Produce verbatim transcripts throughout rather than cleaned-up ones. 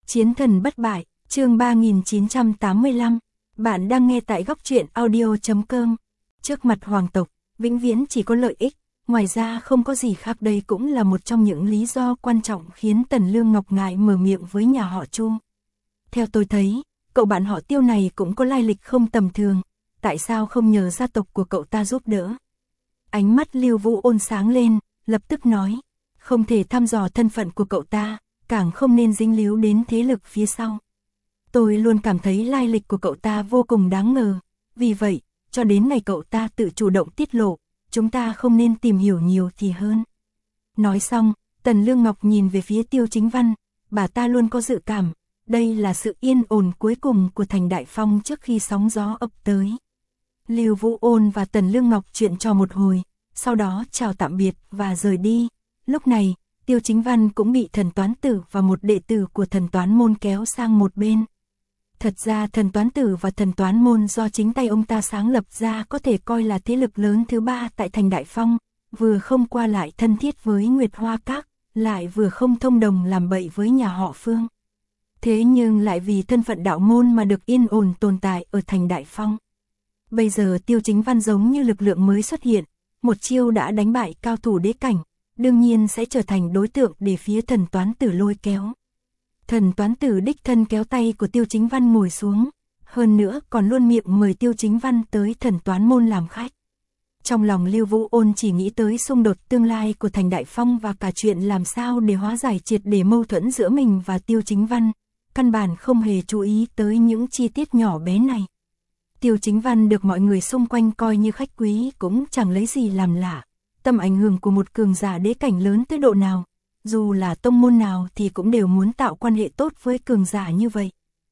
Chiến thần bất bại, chương ba nghìn chín trăm tám mươi lăm. Bạn đang nghe tại góc truyện audio chấm com. Trước mặt hoàng tộc, vĩnh viễn chỉ có lợi ích, ngoài ra không có gì khác. Đây cũng là một trong những lý do quan trọng khiến Tần Lương Ngọc ngại mở miệng với nhà họ Chu. Theo tôi thấy, cậu bạn họ Tiêu này cũng có lai lịch không tầm thường, tại sao không nhờ gia tộc của cậu ta giúp đỡ? Ánh mắt Lưu Vũ Ôn sáng lên, lập tức nói, không thể thăm dò thân phận của cậu ta, càng không nên dính líu đến thế lực phía sau. Tôi luôn cảm thấy lai lịch của cậu ta vô cùng đáng ngờ, vì vậy, cho đến ngày cậu ta tự chủ động tiết lộ, chúng ta không nên tìm hiểu nhiều thì hơn. Nói xong, Tần Lương Ngọc nhìn về phía Tiêu Chính Văn, bà ta luôn có dự cảm, đây là sự yên ổn cuối cùng của thành Đại Phong trước khi sóng gió ập tới. Lưu Vũ Ôn và Tần Lương Ngọc chuyện trò một hồi, sau đó chào tạm biệt và rời đi. Lúc này, Tiêu Chính Văn cũng bị Thần Toán Tử và một đệ tử của Thần Toán Môn kéo sang một bên. Thật ra Thần Toán Tử và Thần Toán Môn do chính tay ông ta sáng lập ra có thể coi là thế lực lớn thứ ba tại thành Đại Phong, vừa không qua lại thân thiết với Nguyệt Hoa Các, lại vừa không thông đồng làm bậy với nhà họ Phương. Thế nhưng lại vì thân phận đạo môn mà được yên ổn tồn tại ở thành Đại Phong. Bây giờ Tiêu Chính Văn giống như lực lượng mới xuất hiện, một chiêu đã đánh bại cao thủ đế cảnh, đương nhiên sẽ trở thành đối tượng để phía Thần Toán Tử lôi kéo. Thần Toán Tử đích thân kéo tay của Tiêu Chính Văn ngồi xuống, hơn nữa còn luôn miệng mời Tiêu Chính Văn tới Thần Toán Môn làm khách. Trong lòng Lưu Vũ Ôn chỉ nghĩ tới xung đột tương lai của thành Đại Phong và cả chuyện làm sao để hóa giải triệt để mâu thuẫn giữa mình và Tiêu Chính Văn, căn bản không hề chú ý tới những chi tiết nhỏ bé này. Tiêu Chính Văn được mọi người xung quanh coi như khách quý cũng chẳng lấy gì làm lạ. Tầm ảnh hưởng của một cường giả đế cảnh lớn tới độ nào, dù là tông môn nào thì cũng đều muốn tạo quan hệ tốt với cường giả như vậy.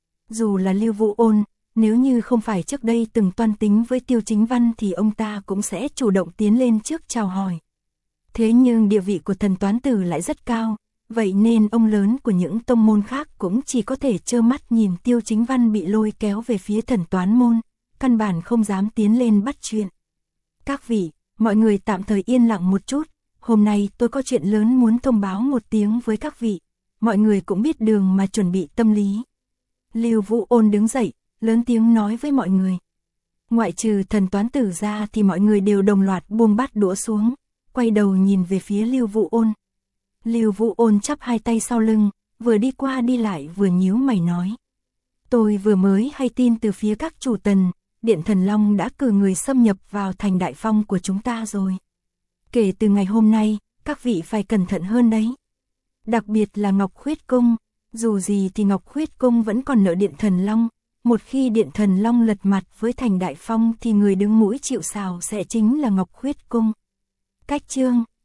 Dù là Lưu Vũ Ôn, nếu như không phải trước đây từng toan tính với Tiêu Chính Văn thì ông ta cũng sẽ chủ động tiến lên trước chào hỏi. Thế nhưng địa vị của Thần Toán Tử lại rất cao, vậy nên ông lớn của những tông môn khác cũng chỉ có thể trơ mắt nhìn Tiêu Chính Văn bị lôi kéo về phía Thần Toán Môn, căn bản không dám tiến lên bắt chuyện. Các vị, mọi người tạm thời yên lặng một chút, hôm nay tôi có chuyện lớn muốn thông báo một tiếng với các vị, mọi người cũng biết đường mà chuẩn bị tâm lý. Lưu Vũ Ôn đứng dậy, lớn tiếng nói với mọi người. Ngoại trừ Thần Toán Tử ra thì mọi người đều đồng loạt buông bát đũa xuống, quay đầu nhìn về phía Lưu Vũ Ôn. Lưu Vũ Ôn chắp hai tay sau lưng, vừa đi qua đi lại vừa nhíu mày nói. Tôi vừa mới hay tin từ phía các chủ Tần, Điện Thần Long đã cử người xâm nhập vào thành Đại Phong của chúng ta rồi. Kể từ ngày hôm nay, các vị phải cẩn thận hơn đấy. Đặc biệt là Ngọc Khuyết Cung, dù gì thì Ngọc Khuyết Cung vẫn còn nợ Điện Thần Long. Một khi Điện Thần Long lật mặt với thành Đại Phong thì người đứng mũi chịu sào sẽ chính là Ngọc Khuyết Cung. Cách chương